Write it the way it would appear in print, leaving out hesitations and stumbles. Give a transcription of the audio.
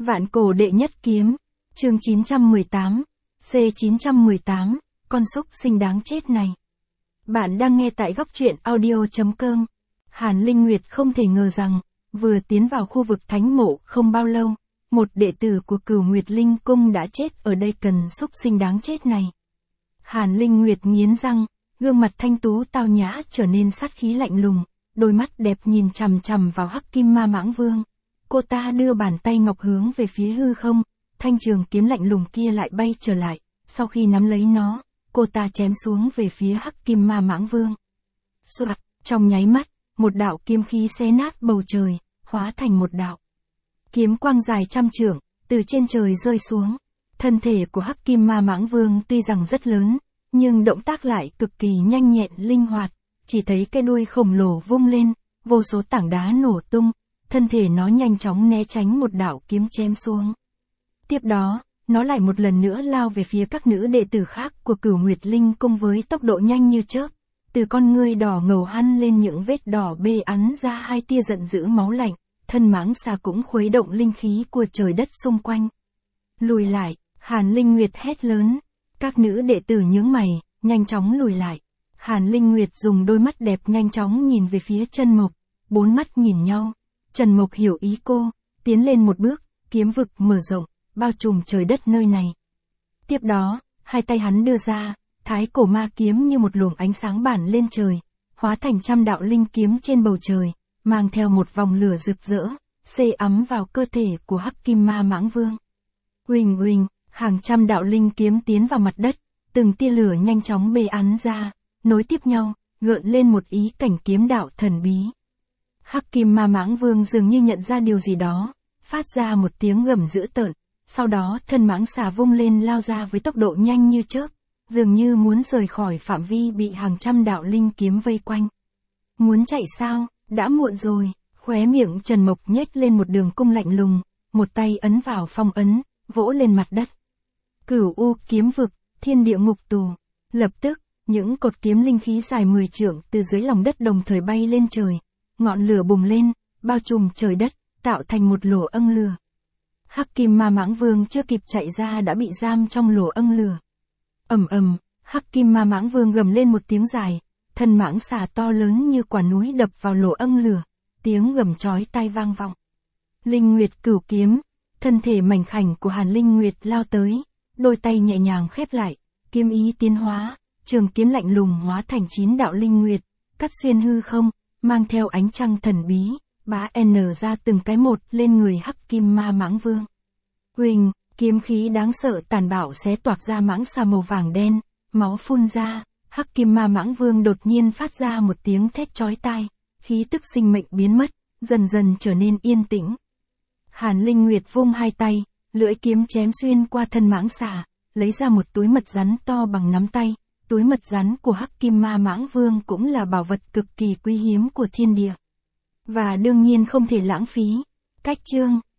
Vạn cổ đệ nhất kiếm. Chương 918. C918. Con súc sinh đáng chết này. Bạn đang nghe tại góc truyện audio.com. Hàn Linh Nguyệt không thể ngờ rằng, vừa tiến vào khu vực thánh mộ không bao lâu, một đệ tử của Cửu Nguyệt Linh Cung đã chết ở đây cần súc sinh đáng chết này. Hàn Linh Nguyệt nghiến răng, gương mặt thanh tú tao nhã trở nên sát khí lạnh lùng, đôi mắt đẹp nhìn chằm chằm vào Hắc Kim Ma Mãng Vương. Cô ta đưa bàn tay ngọc hướng về phía hư không, thanh trường kiếm lạnh lùng kia lại bay trở lại, sau khi nắm lấy nó, cô ta chém xuống về phía Hắc Kim Ma Mãng Vương. Soạt, trong nháy mắt, một đạo kiếm khí xé nát bầu trời, hóa thành một đạo kiếm quang dài trăm trượng, từ trên trời rơi xuống. Thân thể của Hắc Kim Ma Mãng Vương tuy rằng rất lớn, nhưng động tác lại cực kỳ nhanh nhẹn linh hoạt, chỉ thấy cái đuôi khổng lồ vung lên, vô số tảng đá nổ tung, thân thể nó nhanh chóng né tránh một đạo kiếm chém xuống. Tiếp đó, nó lại một lần nữa lao về phía các nữ đệ tử khác của Cửu Nguyệt Linh Cung với tốc độ nhanh như chớp, từ con ngươi đỏ ngầu hằn lên những vết đỏ bê ắn ra hai tia giận dữ máu lạnh, thân mãng xà cũng khuấy động linh khí của trời đất xung quanh. Lùi lại, Hàn Linh Nguyệt hét lớn, các nữ đệ tử nhướng mày, nhanh chóng lùi lại. Hàn Linh Nguyệt dùng đôi mắt đẹp nhanh chóng nhìn về phía Trần Mộc, bốn mắt nhìn nhau. Trần Mộc hiểu ý cô, tiến lên một bước, kiếm vực mở rộng, bao trùm trời đất nơi này. Tiếp đó, hai tay hắn đưa ra, thái cổ ma kiếm như một luồng ánh sáng bản lên trời, hóa thành trăm đạo linh kiếm trên bầu trời, mang theo một vòng lửa rực rỡ, xê ấm vào cơ thể của Hắc Kim Ma Mãng Vương. Uỳnh uỳnh, hàng trăm đạo linh kiếm tiến vào mặt đất, từng tia lửa nhanh chóng bê ắn ra, nối tiếp nhau, gợn lên một ý cảnh kiếm đạo thần bí. Hắc Kim Ma Mãng Vương dường như nhận ra điều gì đó, phát ra một tiếng gầm dữ tợn, sau đó thân mãng xà vung lên lao ra với tốc độ nhanh như chớp, dường như muốn rời khỏi phạm vi bị hàng trăm đạo linh kiếm vây quanh. Muốn chạy sao, đã muộn rồi, khóe miệng Trần Mộc nhếch lên một đường cong lạnh lùng, một tay ấn vào phong ấn, vỗ lên mặt đất. Cửu U kiếm vực, thiên địa ngục tù. Lập tức, những cột kiếm linh khí dài 10 trượng từ dưới lòng đất đồng thời bay lên trời. Ngọn lửa bùng lên, bao trùm trời đất, tạo thành một lỗ âng lửa. Hắc Kim Ma Mãng Vương chưa kịp chạy ra đã bị giam trong lỗ âng lửa. Ầm ầm, Hắc Kim Ma Mãng Vương gầm lên một tiếng dài, thân mãng xà to lớn như quả núi đập vào lỗ âng lửa, tiếng gầm chói tai vang vọng. Linh Nguyệt Cửu Kiếm, thân thể mảnh khảnh của Hàn Linh Nguyệt lao tới, đôi tay nhẹ nhàng khép lại, kiếm ý tiến hóa, trường kiếm lạnh lùng hóa thành 9 đạo linh nguyệt, cắt xuyên hư không, mang theo ánh trăng thần bí, bá n ra từng cái một lên người Hắc Kim Ma Mãng Vương. Huỳnh, kiếm khí đáng sợ tàn bạo xé toạc ra mãng xà màu vàng đen, máu phun ra, Hắc Kim Ma Mãng Vương đột nhiên phát ra một tiếng thét chói tai, khí tức sinh mệnh biến mất, dần dần trở nên yên tĩnh. Hàn Linh Nguyệt vung hai tay, lưỡi kiếm chém xuyên qua thân mãng xà, lấy ra một túi mật rắn to bằng nắm tay. Túi mật rắn của Hắc Kim Ma Mãng Vương cũng là bảo vật cực kỳ quý hiếm của thiên địa. Và đương nhiên không thể lãng phí. Cách chương